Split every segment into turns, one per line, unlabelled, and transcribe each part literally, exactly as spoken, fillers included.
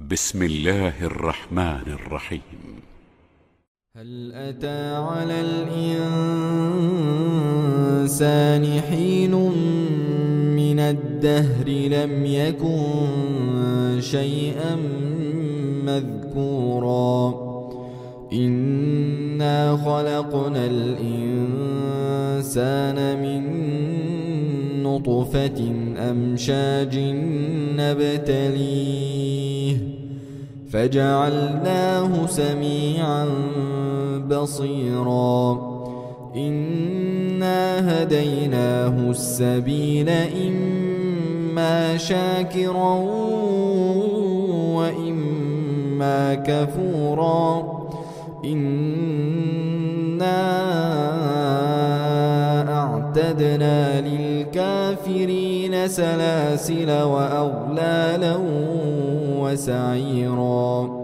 بسم الله الرحمن الرحيم.
هل أتى على الإنسان حين من الدهر لم يكن شيئا مذكورا إنا خلقنا الإنسان من نطفة أمشاج نبتليه فجعلناه سميعا بصيرا إنا هديناه السبيل إما شاكرا وإما كفورا إنا أعتدنا للكافرين سلاسل وأغلالا وسعيرا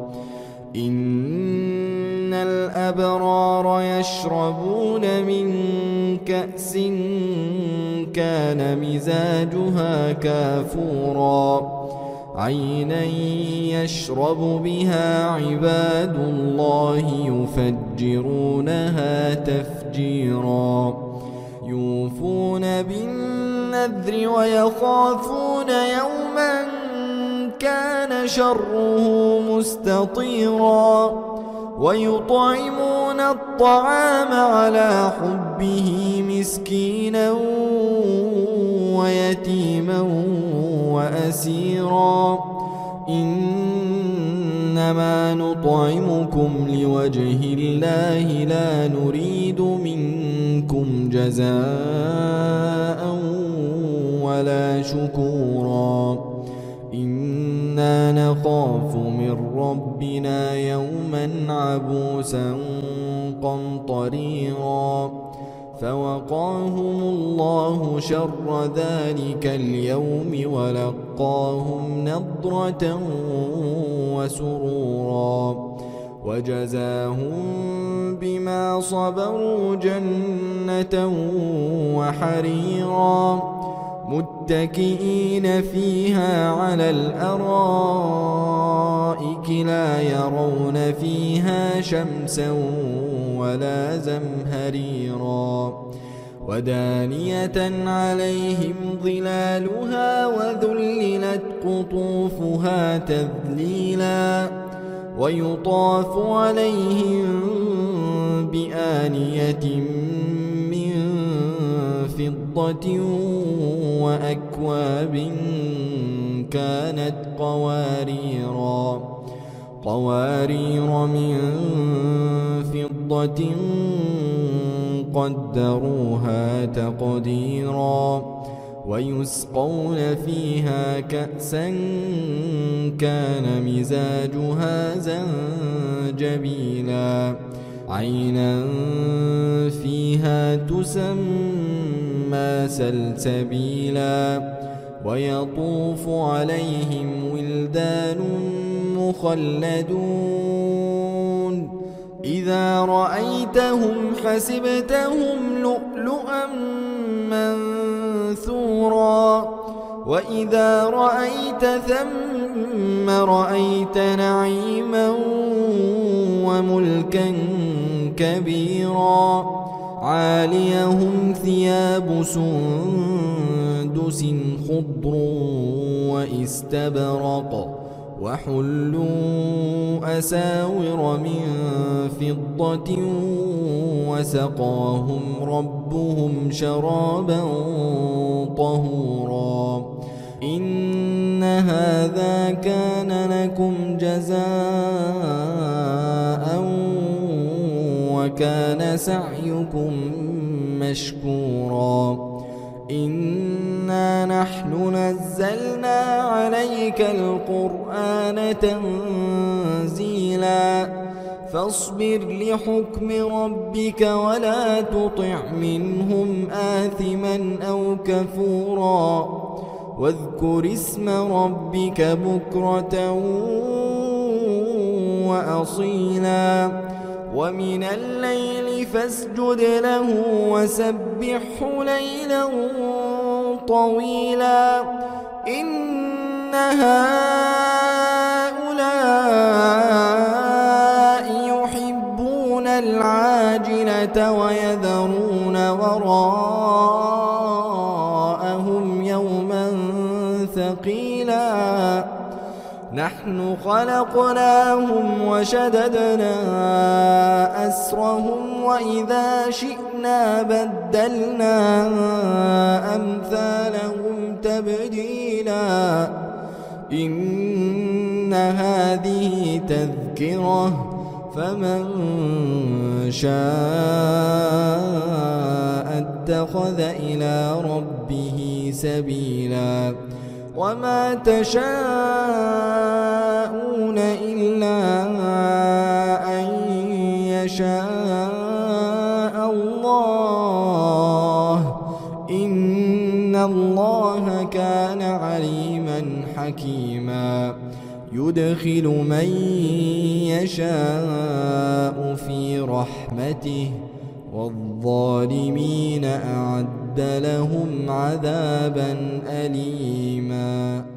إن الأبرار يشربون من كأس كان مزاجها كافورا عينا يشرب بها عباد الله يفجرونها تفجيرا يوفون بالنذر ويخافون يوما كان شره مستطيرا ويطعمون الطعام على حبه مسكينا ويتيما وأسيرا إنما نطعمكم لوجه الله لا نريد منكم جزاء ولا شكورا إنا نخاف من ربنا يوما عبوسا قمطريرا فوقاهم الله شر ذلك اليوم ولقاهم نضرة وسرورا وجزاهم بما صبروا جنة وحريرا متكئين فيها على الأرائك لا يرون فيها شمسا ولا زمهريرا ودانية عليهم ظلالها وذللت قطوفها تذليلا ويطاف عليهم بآنية من فضة وأكواب كانت قواريرا قوارير من فضة قدروها تقديرا ويسقون فيها كأسا كان مزاجها زنجبيلا عينا فيها تسمى سلسبيلا ويطوف عليهم ولدان مخلدون إذا رأيتهم حسبتهم لؤلؤا منثورا وإذا رأيت ثم رأيت نعيما وملكا كبيرا عاليهم ثياب سندس خضر واستبرق وحلوا أساور من فضة وسقاهم ربهم شرابا طهورا إن هذا كان لكم جزاء وكان سعيكم مشكورا إنا نحن نزلنا عليك القرآن تنزيلا فاصبر لحكم ربك ولا تطع منهم آثما أو كفورا واذكر اسم ربك بكرة وأصيلا ومن الليل فاسجد له وسبحه ليلا طويلا إن هؤلاء نحن خلقناهم وشددنا أسرهم وإذا شئنا بدلنا أمثالهم تبديلا إن هذه تذكرة فمن شاء اتخذ إلى ربه سبيلا وما تشاءون إلا أن يشاء الله إن الله كان عليما حكيما يدخل من يشاء في رحمته والظالمين أعد لهم عذابا أليما.